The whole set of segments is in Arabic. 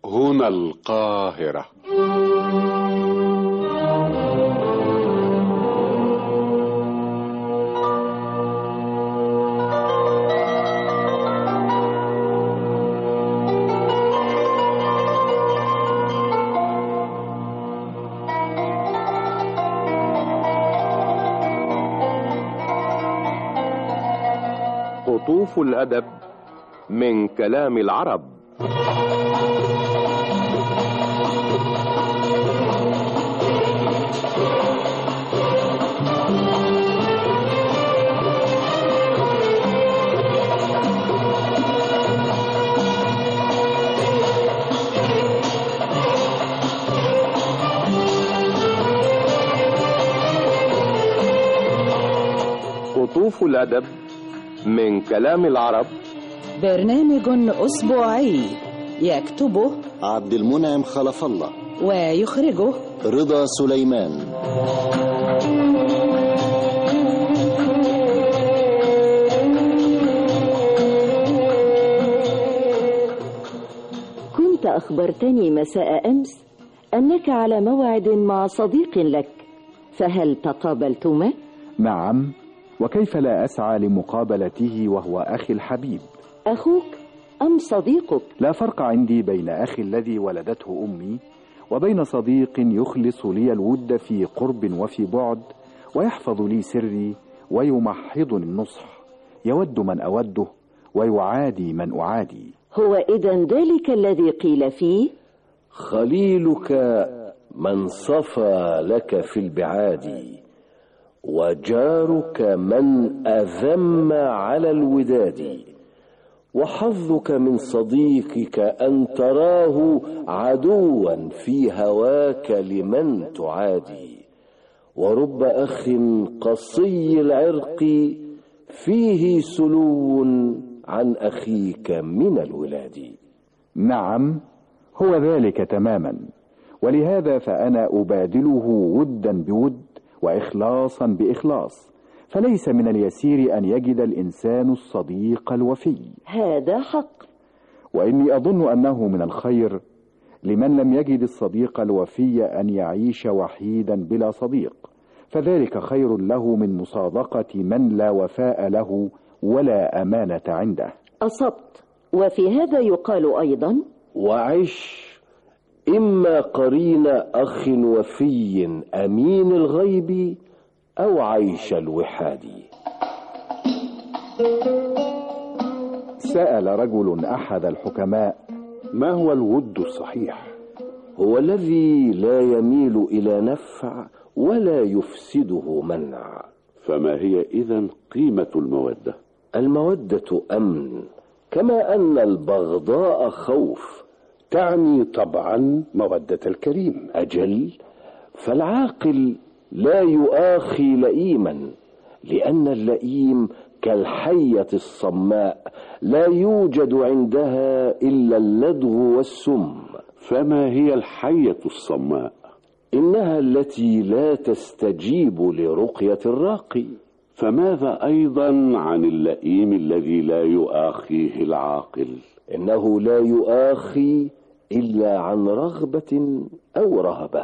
هنا القاهرة. قطوف الأدب من كلام العرب. قطوف الأدب من كلام العرب، برنامج أسبوعي يكتبه عبد المنعم خلف الله ويخرجه رضا سليمان. كنت أخبرتني مساء أمس أنك على موعد مع صديق لك، فهل تقابلتما؟ نعم، وكيف لا أسعى لمقابلته وهو أخي الحبيب. أخوك أم صديقك؟ لا فرق عندي بين أخي الذي ولدته أمي وبين صديق يخلص لي الود في قرب وفي بعد، ويحفظ لي سري ويمحضني النصح، يود من أوده ويعادي من أعادي. هو إذن ذلك الذي قيل فيه خليلك من صفى لك في البعاد، وجارك من أذم على الوداد، وحظك من صديقك أن تراه عدوا في هواك لمن تعادي، ورب أخ قصي العرق فيه سلو عن أخيك من الولاد. نعم، هو ذلك تماما، ولهذا فأنا أبادله ودا بود وإخلاصا بإخلاص، فليس من اليسير أن يجد الإنسان الصديق الوفي. هذا حق، وإني أظن أنه من الخير لمن لم يجد الصديق الوفي أن يعيش وحيدا بلا صديق، فذلك خير له من مصادقة من لا وفاء له ولا أمانة عنده. أصبت، وفي هذا يقال أيضا: وعش إما قرين أخ وفي أمين الغيب، أو عيش الوحاد. سأل رجل أحد الحكماء: ما هو الود الصحيح؟ هو الذي لا يميل إلى نفع ولا يفسده منع. فما هي إذن قيمة المودة؟ المودة أمن، كما أن البغضاء خوف. تعني طبعا مودة الكريم. أجل، فالعاقل لا يؤاخي لئيما، لأن اللئيم كالحية الصماء لا يوجد عندها إلا اللدغ والسم. فما هي الحية الصماء؟ إنها التي لا تستجيب لرقية الراقي. فماذا أيضا عن اللئيم الذي لا يؤاخيه العاقل؟ إنه لا يؤاخي إلا عن رغبة أو رهبة.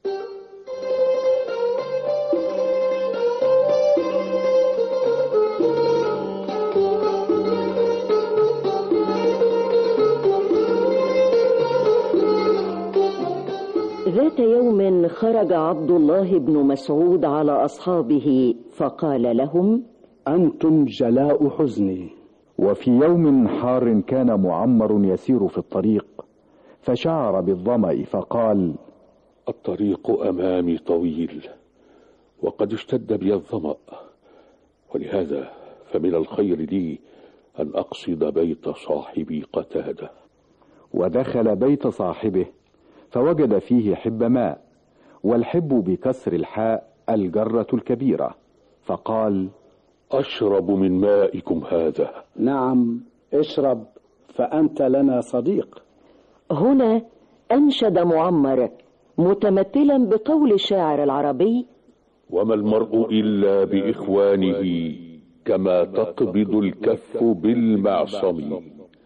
ذات يوم خرج عبد الله بن مسعود على أصحابه فقال لهم: أنتم جلاء حزني. وفي يوم حار كان معمر يسير في الطريق، فشعر بالظمأ فقال: الطريق أمامي طويل، وقد اشتد بي الظمأ، ولهذا فمن الخير لي أن أقصد بيت صاحبي قتادة. ودخل بيت صاحبه فوجد فيه حب ماء، والحب بكسر الحاء الجرة الكبيرة، فقال: أشرب من مائكم هذا. نعم، اشرب، فأنت لنا صديق. هنا أنشد معمر متمثلا بقول الشاعر العربي: وما المرء إلا بإخوانه، كما تقبض الكف بالمعصم،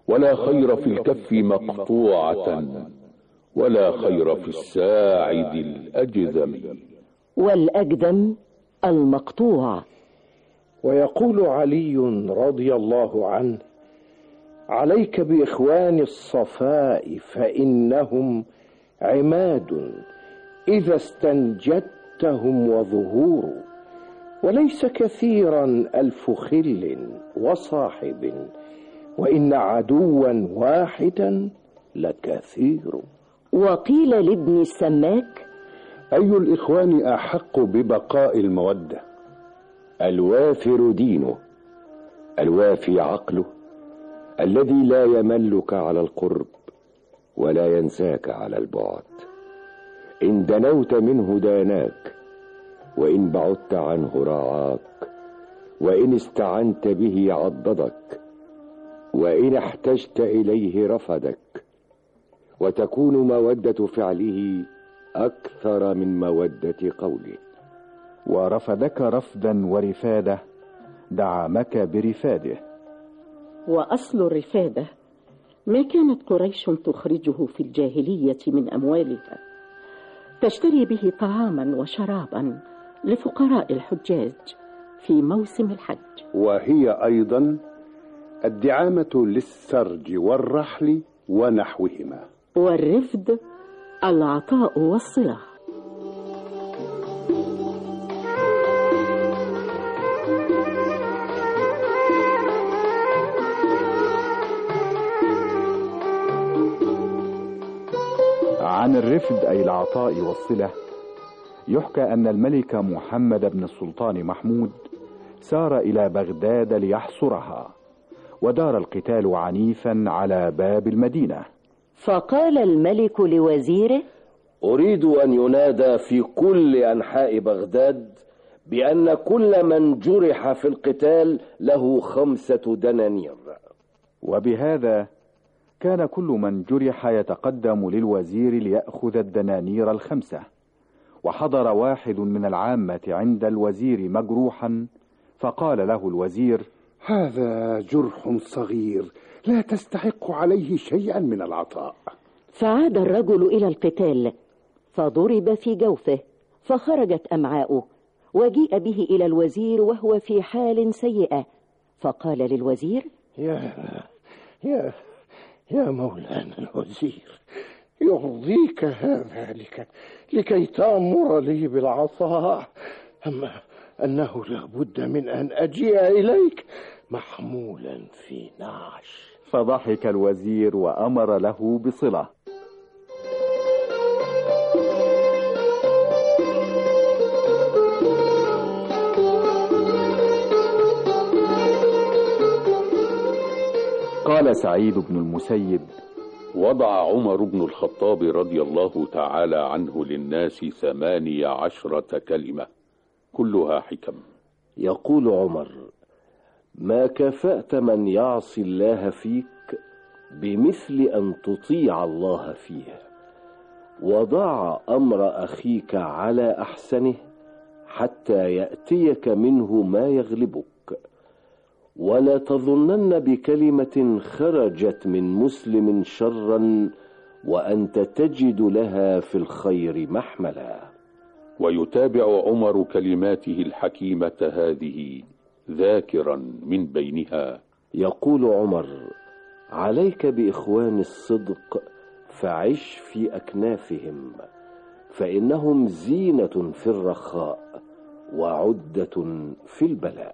ولا خير في الكف مقطوعة، ولا خير في الساعد الأجذم. والأجذم المقطوع. ويقول علي رضي الله عنه: عليك بإخوان الصفاء فإنهم عماد إذا استنجدتهم وظهور، وليس كثيرا ألف خل وصاحب، وإن عدوا واحدا لكثير. وقيل لابن السماك: أي الإخوان أحق ببقاء المودة؟ الوافر دينه، الوافي عقله، الذي لا يملك على القرب ولا ينساك على البعد. إن دنوت منه داناك، وإن بعدت عنه راعاك، وإن استعنت به عضدك، وإن احتجت إليه رفدك، وتكون مودة فعله أكثر من مودة قوله. ورفدك رفدا ورفادة، دعمك برفاده. وأصل الرفادة ما كانت قريش تخرجه في الجاهلية من أموالها، تشتري به طعاما وشرابا لفقراء الحجاج في موسم الحج. وهي أيضا الدعامة للسرج والرحل ونحوهما. والرفد العطاء والصلة. عن الرفد أي العطاء والصلة يحكى أن الملك محمد بن السلطان محمود سار إلى بغداد ليحصرها، ودار القتال عنيفا على باب المدينة. فقال الملك لوزيره: أريد أن ينادى في كل أنحاء بغداد بأن كل من جرح في القتال له 5 دنانير. وبهذا كان كل من جرح يتقدم للوزير ليأخذ الدنانير 5. وحضر واحد من العامة عند الوزير مجروحا، فقال له الوزير: هذا جرح صغير لا تستحق عليه شيئا من العطاء. فعاد الرجل إلى القتال، فضرب في جوفه فخرجت أمعاؤه، وجيء به إلى الوزير وهو في حال سيئة، فقال للوزير: يا مولانا الوزير، يرضيك هذا لكي تأمر لي بالعطاء، أما أنه لابد من أن أجيء إليك محمولا في نعش. فضحك الوزير وأمر له بصلة. قال سعيد بن المسيب: وضع عمر بن الخطاب رضي الله تعالى عنه للناس 18 كلمة كلها حكم. يقول عمر: ما كفأت من يعصي الله فيك بمثل أن تطيع الله فيه، وضع أمر أخيك على أحسنه حتى يأتيك منه ما يغلبك، ولا تظنن بكلمة خرجت من مسلم شرا وأنت تجد لها في الخير محملا. ويتابع عمر كلماته الحكيمة هذه ذاكرا من بينها. يقول عمر: عليك بإخوان الصدق فعش في أكنافهم، فإنهم زينة في الرخاء وعدة في البلاء.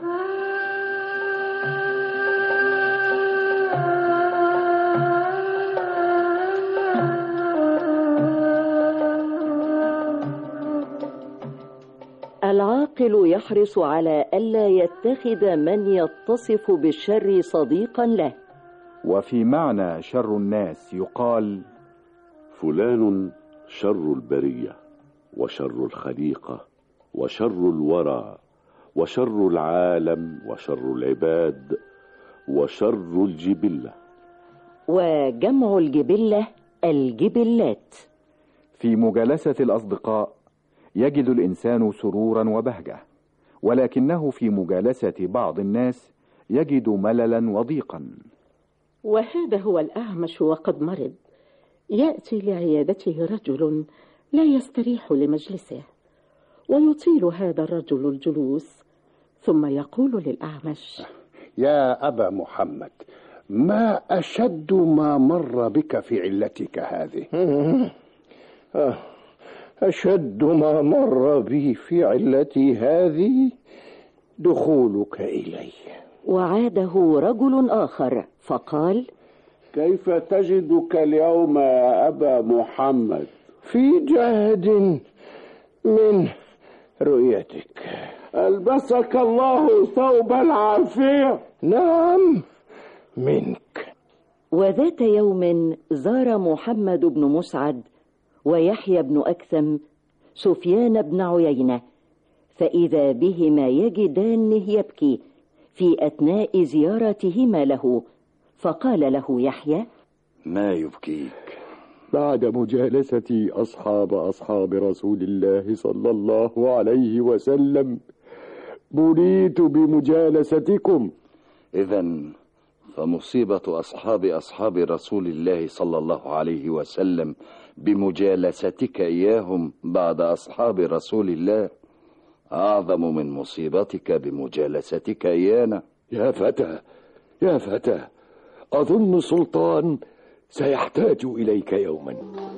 العاقل يحرص على ألا يتخذ من يتصف بالشر صديقا له. وفي معنى شر الناس يقال: فلان شر البرية، وشر الخليقة، وشر الورى، وشر العالم، وشر العباد، وشر الجبلة. وجمع الجبلة الجبلات. في مجالسة الأصدقاء يجد الإنسان سرورا وبهجة، ولكنه في مجالسة بعض الناس يجد مللا وضيقا. وهذا هو الأعمش وقد مرض. يأتي لعيادته رجل لا يستريح لمجلسه، ويطيل هذا الرجل الجلوس، ثم يقول للأعمش: يا أبا محمد، ما أشد ما مر بك في علتك هذه؟ أشد ما مر بي في علتي هذه دخولك إلي. وعاده رجل آخر فقال: كيف تجدك اليوم يا أبا محمد؟ في جهد من رؤيتك. ألبسك الله ثوب العافية. نعم، منك. وذات يوم زار محمد بن مسعد ويحيى بن أكثم سفيان بن عيينة، فإذا بهما يجدانه يبكي في أثناء زيارتهما له، فقال له يحيى: ما يبكيك؟ بعد مجالستي أصحاب رسول الله صلى الله عليه وسلم بليت بمجالستكم. إذن فمصيبة أصحاب رسول الله صلى الله عليه وسلم بمجالستك إياهم بعد أصحاب رسول الله أعظم من مصيبتك بمجالستك إيانا. يا فتى، أظن سلطان سيحتاج إليك يوما.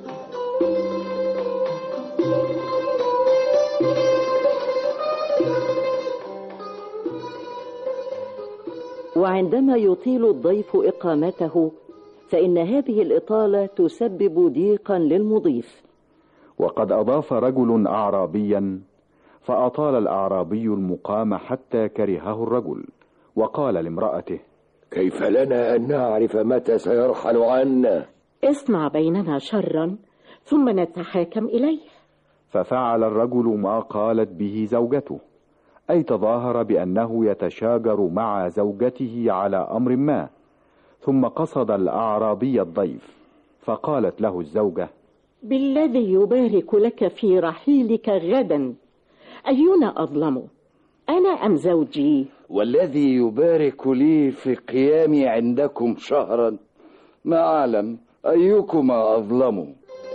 وعندما يطيل الضيف إقامته فإن هذه الإطالة تسبب ضيقا للمضيف. وقد أضاف رجل أعرابيا، فأطال الأعرابي المقام حتى كرهه الرجل، وقال لامرأته: كيف لنا أن نعرف متى سيرحل عنا؟ اصنع بيننا شرا ثم نتحاكم إليه. ففعل الرجل ما قالت به زوجته، أي تظاهر بأنه يتشاجر مع زوجته على أمر ما، ثم قصد الأعرابي الضيف، فقالت له الزوجة: بالذي يبارك لك في رحيلك غدا، أينا أظلم، أنا أم زوجي؟ والذي يبارك لي في قيامي عندكم شهرا، ما أعلم أيكما أظلم.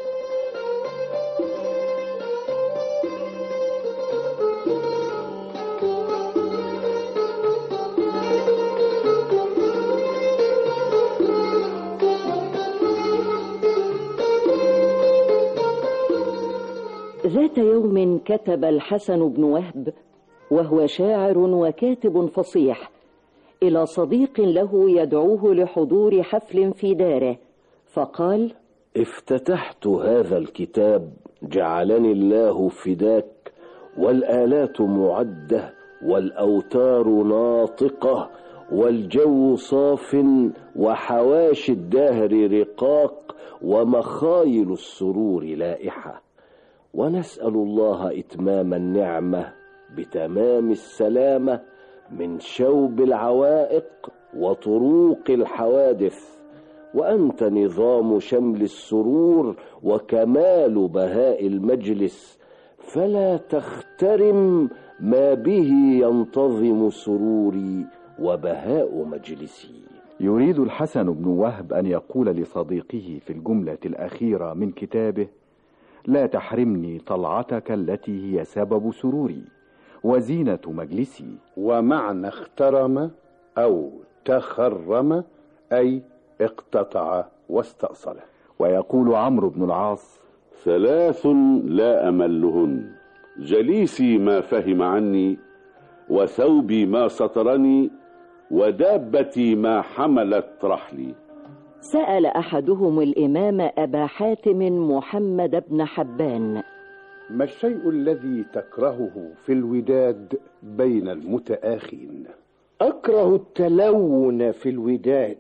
ذات يوم كتب الحسن بن وهب، وهو شاعر وكاتب فصيح، إلى صديق له يدعوه لحضور حفل في داره، فقال: افتتحت هذا الكتاب جعلني الله فداك، والآلات معدة والأوتار ناطقة والجو صاف وحواشي الدهر رقاق ومخايل السرور لائحة، ونسأل الله إتمام النعمة بتمام السلامة من شوب العوائق وطروق الحوادث، وأنت نظام شمل السرور وكمال بهاء المجلس، فلا تخترم ما به ينتظم سروري وبهاء مجلسي. يريد الحسن بن وهب أن يقول لصديقه في الجملة الأخيرة من كتابه: لا تحرمني طلعتك التي هي سبب سروري وزينة مجلسي. ومعنى اخترم أو تخرم أي اقتطع واستأصل. ويقول عمرو بن العاص: ثلاث لا أملهن: جليسي ما فهم عني، وثوبي ما سترني، ودابتي ما حملت رحلي. سأل أحدهم الإمام أبا حاتم محمد بن حبان: ما الشيء الذي تكرهه في الوداد بين المتآخين؟ أكره التلون في الوداد،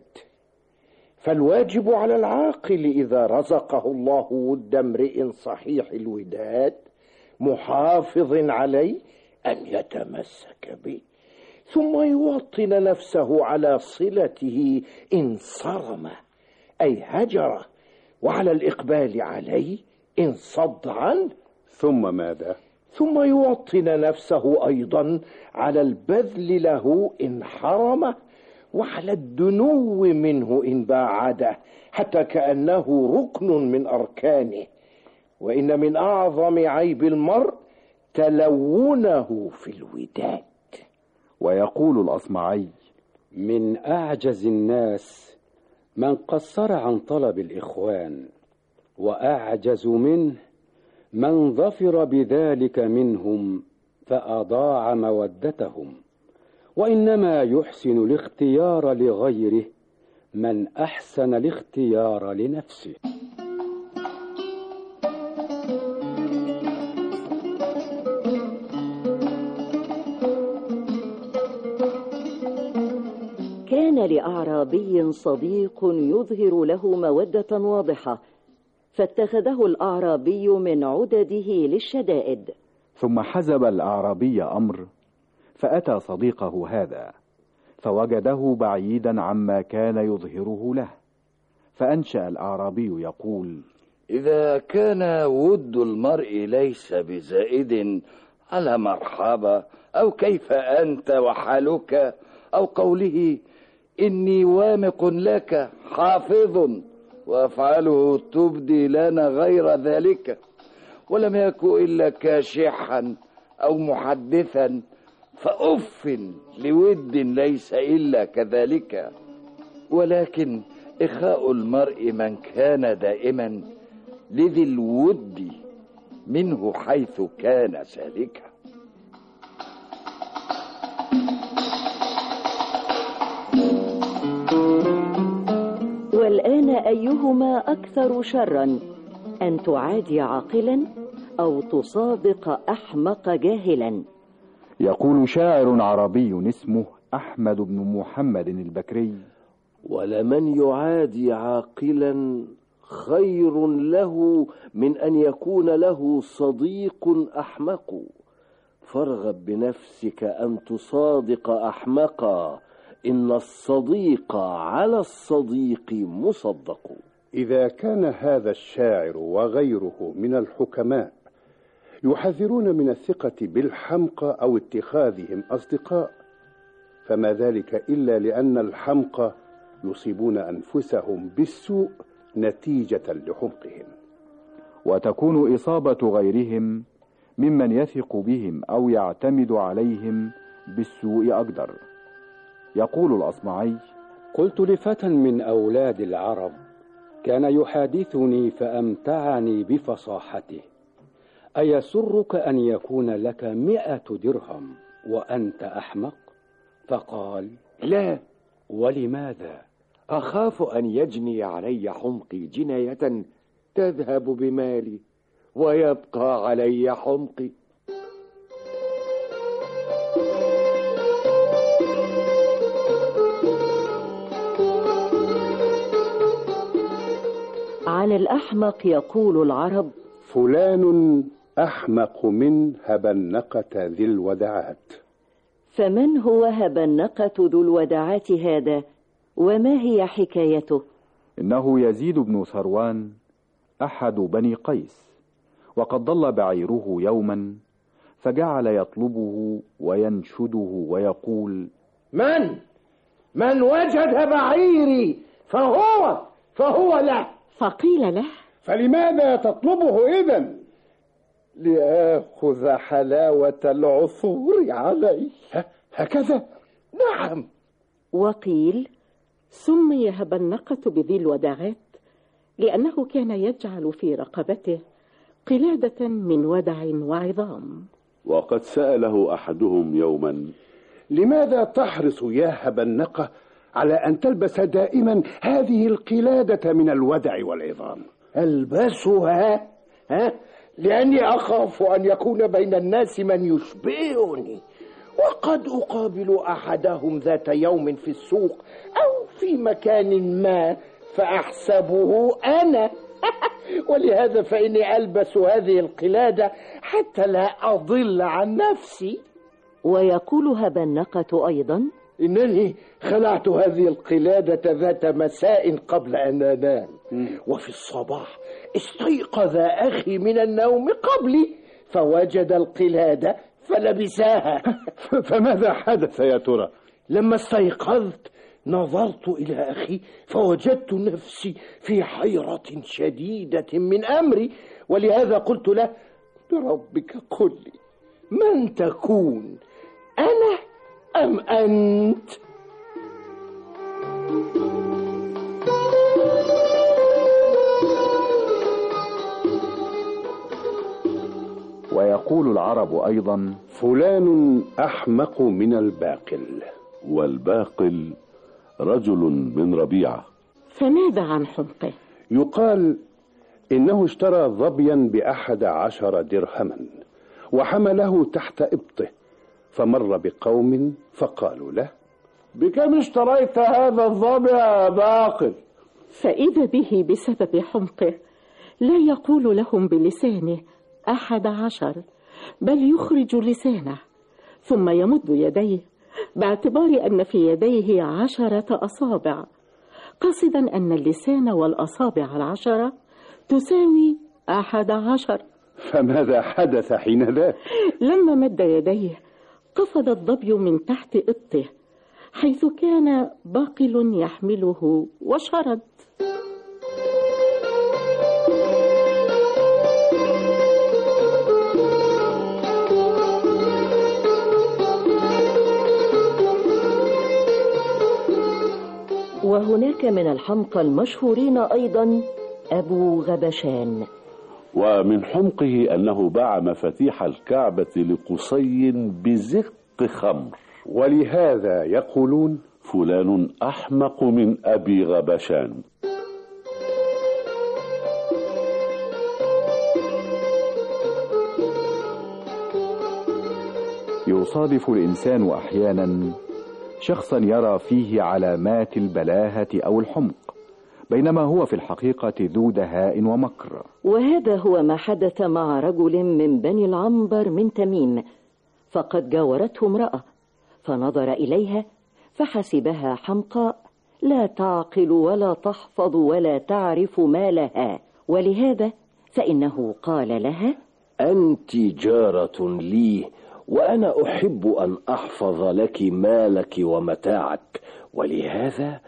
فالواجب على العاقل إذا رزقه الله ود امرئ صحيح الوداد محافظ عليه أن يتمسك به، ثم يوطن نفسه على صلته إن صرم أي هجره، وعلى الإقبال عليه إن صد عنه. ثم ماذا؟ ثم يوطن نفسه أيضا على البذل له إن حرمه، وعلى الدنو منه إن باعده، حتى كأنه ركن من أركانه. وإن من أعظم عيب المرء تلونه في الوداد. ويقول الأصمعي: من أعجز الناس من قصر عن طلب الإخوان، وأعجز منه من ظفر بذلك منهم فأضاع مودتهم. وإنما يحسن الاختيار لغيره من أحسن الاختيار لنفسه. كان لأعرابي صديق يظهر له مودة واضحة، فاتخذه الأعرابي من عدده للشدائد. ثم حزب الأعرابي أمر، فأتى صديقه هذا فوجده بعيدا عما كان يظهره له، فأنشأ الأعرابي يقول: إذا كان ود المرء ليس بزائد على مرحبا أو كيف أنت وحالك، أو قوله إني وامق لك حافظ وأفعاله تبدي لنا غير ذلك، ولم يكن إلا كاشحا أو محدثا، فأف لود ليس إلا كذلك. ولكن إخاء المرء من كان دائما لذي الود منه حيث كان سالكا. والآن أيهما أكثر شرا، أن تعادي عاقلا أو تصادق أحمق جاهلا؟ يقول شاعر عربي اسمه أحمد بن محمد البكري: ولمن يعادي عاقلا خير له من أن يكون له صديق أحمق، فارغب بنفسك أن تصادق أحمقا، إن الصديق على الصديق مصدق. إذا كان هذا الشاعر وغيره من الحكماء يحذرون من الثقة بالحمقى أو اتخاذهم أصدقاء، فما ذلك إلا لأن الحمقى يصيبون أنفسهم بالسوء نتيجة لحمقهم، وتكون إصابة غيرهم ممن يثق بهم أو يعتمد عليهم بالسوء أقدر. يقول الأصمعي: قلت لفتى من أولاد العرب كان يحادثني فأمتعني بفصاحته: أيسرك أن يكون لك 100 درهم وأنت أحمق؟ فقال: لا. ولماذا؟ أخاف أن يجني علي حمقي جناية تذهب بمالي ويبقى علي حمقي. عن الأحمق يقول العرب: فلان أحمق من هبنقة ذي الودعات. فمن هو هبنقة ذو الودعات هذا، وما هي حكايته؟ إنه يزيد بن ثروان أحد بني قيس، وقد ضل بعيره يوما فجعل يطلبه وينشده ويقول: من وجد بعيري فهو له. فقيل له: فلماذا تطلبه إذن؟ لآخذ حلاوة العثور عليه. هكذا؟ نعم. وقيل: سمي هبنقة بذي الودعات لأنه كان يجعل في رقبته قلادة من ودع وعظام. وقد سأله أحدهم يوما: لماذا تحرص يا هبنقة على أن تلبس دائما هذه القلادة من الودع والعظام؟ ألبسها لأني أخاف أن يكون بين الناس من يشبهني، وقد أقابل أحدهم ذات يوم في السوق أو في مكان ما فأحسبه أنا ولهذا فإني ألبس هذه القلادة حتى لا أضل عن نفسي. ويقول هبنقة أيضا: إنني خلعت هذه القلادة ذات مساء قبل أن أنام، وفي الصباح استيقظ أخي من النوم قبلي فوجد القلادة فلبساها. فماذا حدث يا ترى؟ لما استيقظت نظرت إلى أخي فوجدت نفسي في حيرة شديدة من أمري، ولهذا قلت له: بربك قل لي من تكون، أنا أم أنت؟ ويقول العرب أيضا: فلان أحمق من الباقل، والباقل رجل من ربيعة. فماذا عن حمقه؟ يقال إنه اشترى ظبيا ب11 درهما وحمله تحت إبطه، فمر بقوم فقالوا له: بكم اشتريت هذا الظبي يا باقل؟ فإذا به بسبب حمقه لا يقول لهم بلسانه 11، بل يخرج لسانه ثم يمد يديه باعتبار أن في يديه 10 أصابع، قصدا أن اللسان والأصابع 10 تساوي 11. فماذا حدث حين ذاك؟ لما مد يديه قفز الظبي من تحت إبطه حيث كان باقل يحمله وشرد. وهناك من الحمقى المشهورين أيضا أبو غبشان. ومن حمقه أنه باع مفاتيح الكعبة لقصي بزق خمر، ولهذا يقولون: فلان أحمق من أبي غبشان. يصادف الإنسان أحيانا شخصا يرى فيه علامات البلاهة أو الحمق، بينما هو في الحقيقة ذو دهاء ومكر. وهذا هو ما حدث مع رجل من بني العنبر من تميم، فقد جاورته امرأة فنظر إليها فحسبها حمقاء لا تعقل ولا تحفظ ولا تعرف ما لها، ولهذا فإنه قال لها: أنت جارة لي، وأنا أحب أن أحفظ لك مالك ومتاعك، ولهذا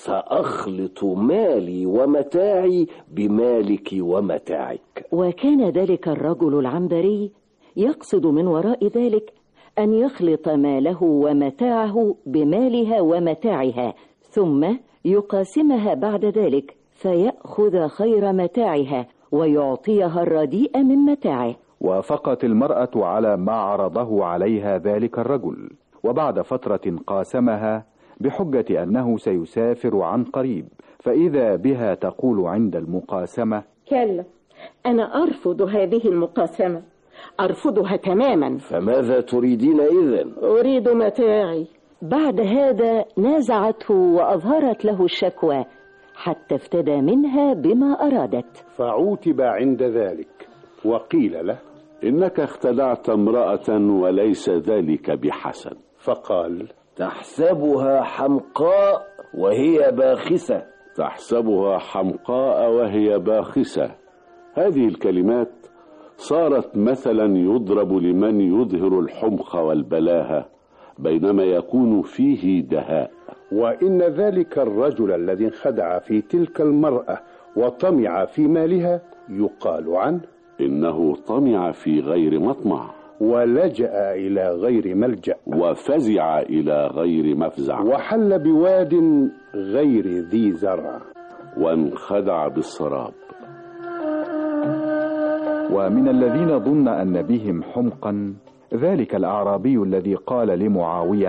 سأخلط مالي ومتاعي بمالك ومتاعك. وكان ذلك الرجل العنبري يقصد من وراء ذلك أن يخلط ماله ومتاعه بمالها ومتاعها، ثم يقاسمها بعد ذلك فيأخذ خير متاعها ويعطيها الرديء من متاعه. وافقت المرأة على ما عرضه عليها ذلك الرجل، وبعد فترة قاسمها بحجة أنه سيسافر عن قريب، فإذا بها تقول عند المقاسمة: كلا، أنا أرفض هذه المقاسمة، أرفضها تماما. فماذا تريدين إذن؟ أريد متاعي. بعد هذا نازعته وأظهرت له الشكوى حتى افتدى منها بما أرادت، فعوتب عند ذلك وقيل له: إنك اختدعت امرأة وليس ذلك بحسن. فقال: تحسبها حمقاء وهي باخسة. تحسبها حمقاء وهي باخسة، هذه الكلمات صارت مثلا يضرب لمن يظهر الحمق والبلاهة بينما يكون فيه دهاء. وإن ذلك الرجل الذي انخدع في تلك المرأة وطمع في مالها يقال عنه: إنه طمع في غير مطمع، ولجأ إلى غير ملجأ، وفزع إلى غير مفزع، وحل بواد غير ذي زرع، وانخدع بالسراب. ومن الذين ظن أن بهم حمقا ذلك الأعرابي الذي قال لمعاوية: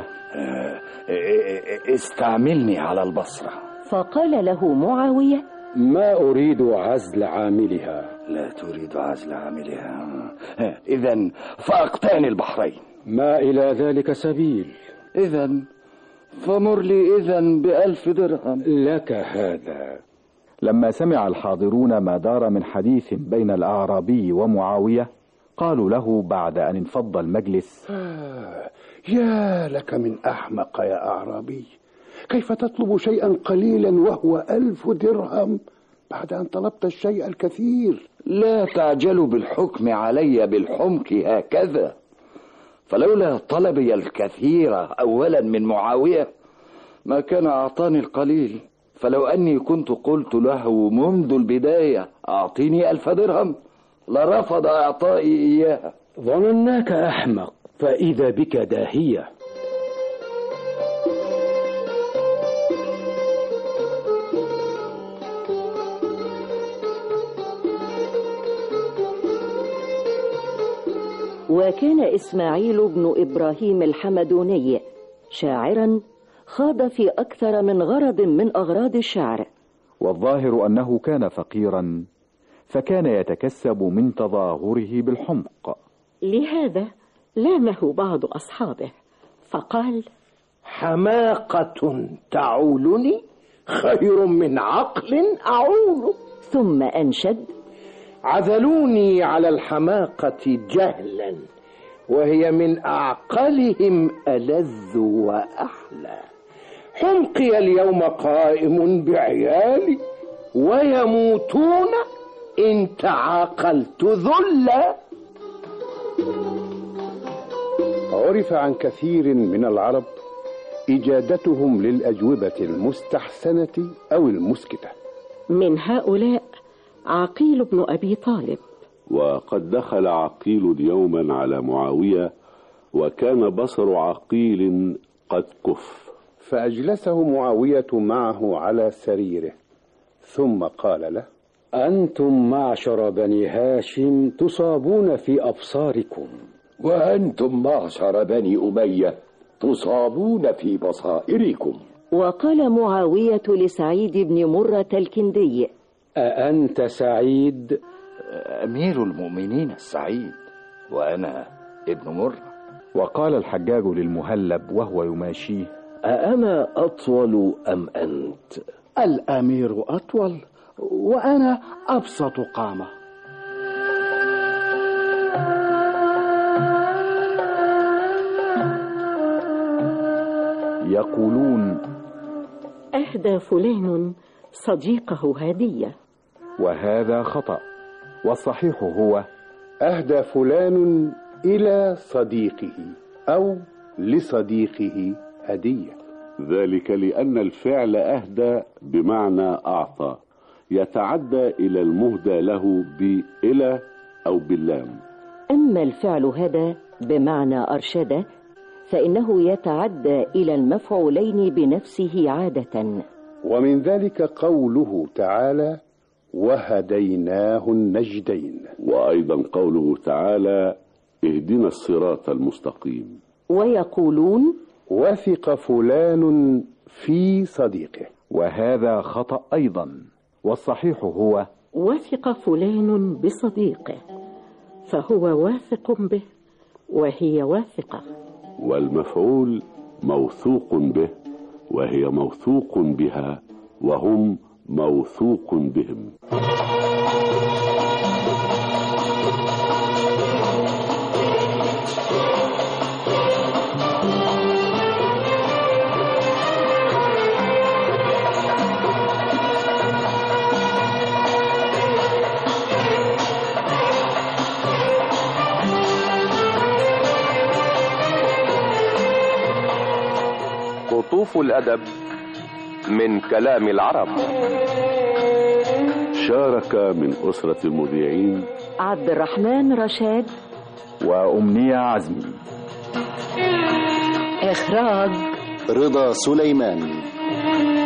استعملني على البصرة. فقال له معاوية: ما أريد عزل عاملها. لا تريد عزل عاملها؟ إذن فأقطعن البحرين. ما إلى ذلك سبيل. إذن فمر لي إذن ب1000 درهم. لك هذا. لما سمع الحاضرون ما دار من حديث بين الأعرابي ومعاوية قالوا له بعد أن انفض المجلس: يا لك من أحمق يا أعرابي، كيف تطلب شيئا قليلا وهو 1000 درهم بعد أن طلبت الشيء الكثير؟ لا تعجلوا بالحكم علي بالحمق هكذا، فلولا طلبي الكثير أولا من معاوية ما كان أعطاني القليل، فلو أني كنت قلت له منذ البداية أعطيني 1000 درهم لرفض إعطائي إياها. ظنناك أحمق، فإذا بك داهية. وكان إسماعيل بن إبراهيم الحمدوني شاعرا خاض في أكثر من غرض من أغراض الشعر، والظاهر أنه كان فقيرا، فكان يتكسب من تظاهره بالحمق. لهذا لامه بعض أصحابه فقال: حماقة تعولني خير من عقل أعول. ثم أنشد: عذلوني على الحماقة جهلا، وهي من أعقلهم ألذ وأحلى. حمقي اليوم قائم بعيالي، ويموتون إن تعاقلت ذلا. عرف عن كثير من العرب إجادتهم للأجوبة المستحسنة أو المسكتة. من هؤلاء عقيل بن أبي طالب. وقد دخل عقيل يوما على معاوية، وكان بصر عقيل قد كف، فأجلسه معاوية معه على سريره، ثم قال له: أنتم معشر بني هاشم تصابون في أبصاركم، وأنتم معشر بني أمية تصابون في بصائركم. وقال معاوية لسعيد بن مرة الكندي: أأنت سعيد؟ أمير المؤمنين السعيد، وأنا ابن مرة. وقال الحجاج للمهلب وهو يماشيه: أأنا أطول أم أنت؟ الأمير أطول وأنا أبسط قامة. يقولون: أهدى فلان صديقه هدية، وهذا خطأ، والصحيح هو: أهدى فلان إلى صديقه أو لصديقه هدية. ذلك لأن الفعل أهدى بمعنى أعطى يتعدى إلى المهدى له بإلى أو باللام. أما الفعل هدى بمعنى أرشد فإنه يتعدى إلى المفعولين بنفسه عادة. ومن ذلك قوله تعالى: وهديناه النجدين. وأيضا قوله تعالى: اهدنا الصراط المستقيم. ويقولون: وثق فلان في صديقه، وهذا خطأ أيضا، والصحيح هو: وثق فلان بصديقه، فهو واثق به وهي واثقة. والمفعول موثوق به وهي موثوق بها وهم موثوق بهم. قطوف الأدب من كلام العرب. شارك من أسرة المذيعين عبد الرحمن رشاد وأمنية عزمي. إخراج رضا سليمان.